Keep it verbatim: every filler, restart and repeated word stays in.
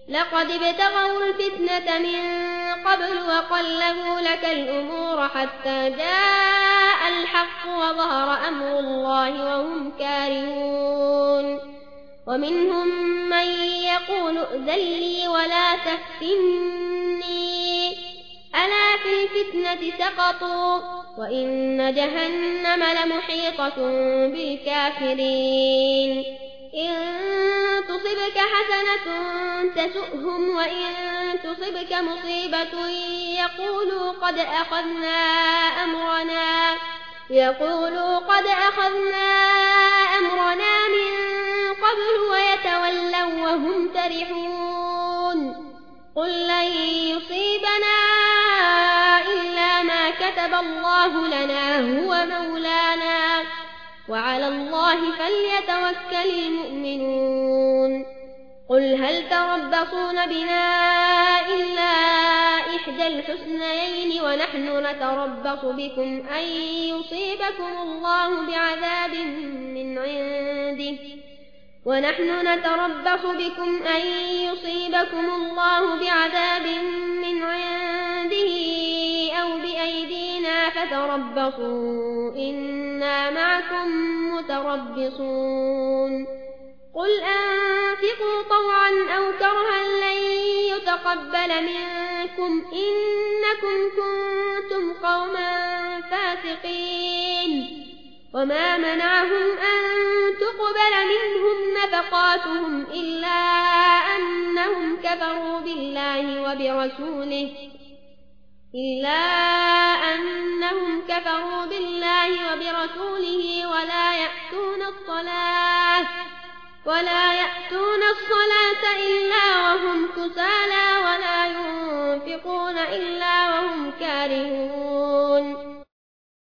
لقد ابتغوا الفتنة من قبل وقلبوا لك الأمور حتى جاء الحق وظهر أمر الله وهم كارهون ومنهم من يقول ائذن لي ولا تفتني ألا في الفتنة سقطوا وإن جهنم لمحيطة بالكافرين إن تصبك حسنة تسؤهم وإن تصبك مصيبة يقولوا قد أخذنا أمرنا يقولوا قد أخذنا أمرنا من قبل ويتولوا وهم فرحون قل لن يصيبنا إلا ما كتب الله لنا هو مولانا وعلى الله فليتوكل المؤمنون قل هل تربصون بنا إلا إحدى الحسنيين ونحن نتربص بكم أن يصيبكم الله بعذاب من عنده ونحن نتربص بكم أن يصيبكم الله بعذاب من عنده أو بأيدينا فتربصوا إنا معكم متربصون قل أنفقوا طوعا أو كرها لن يتقبل منكم إنكم كنتم قوما فاسقين وما منعهم أن تقبل منهم نفقاتهم إلا أنهم كفروا بالله وبرسوله إلا أنهم كفروا بالله وبرسوله ولا يأتون الصلاة ولا يأتون الصلاة إلا وهم كسالى ولا ينفقون إلا وهم كارهون